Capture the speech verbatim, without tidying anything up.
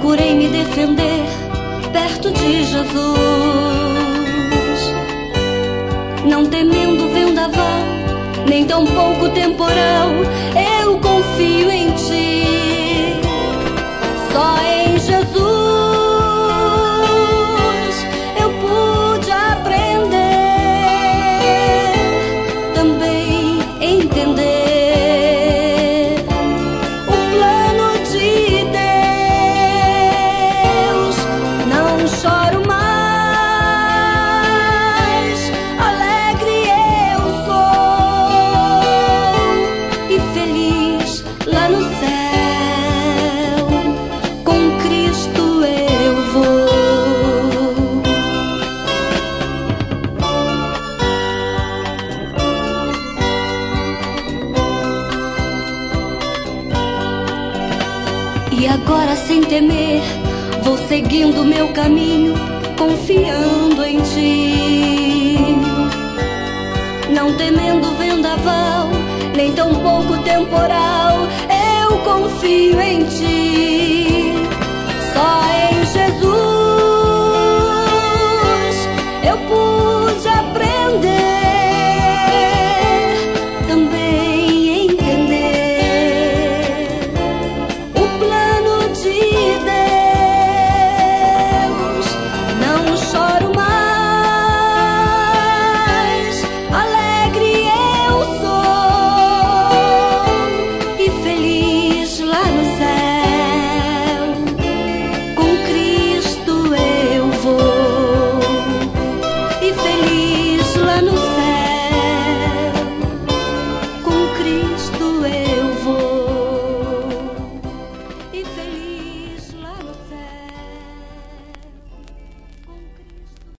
procurei me defender perto de Jesus, não temendo vendaval, nem tão pouco temporal. Eu confio em ti, só em Jesus eu pude aprender, também entender o plano de Deus. Não choro mais, alegre eu sou e feliz lá no céu, com Cristo eu vou. E agora, sem temer, vou seguindo meu caminho, confiando em ti, não temendo vendaval, nem tão pouco temporal. Eu confio em ti.